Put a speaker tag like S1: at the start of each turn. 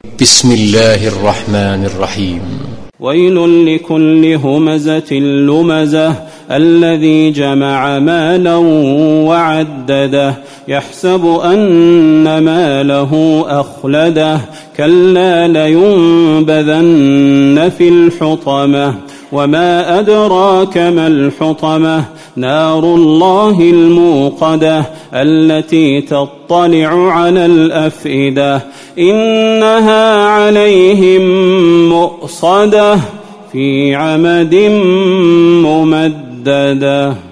S1: بسم الله الرحمن الرحيم.
S2: ويل لكل همزة لمزة الذي جمع مالا وعدده يحسب أن ماله أخلده كلا لينبذن في الحطمة وما أدراك ما الحطمة نار الله الموقدة التي تطلع على الأفئدة إنها عليهم مؤصدة في عمد ممددة.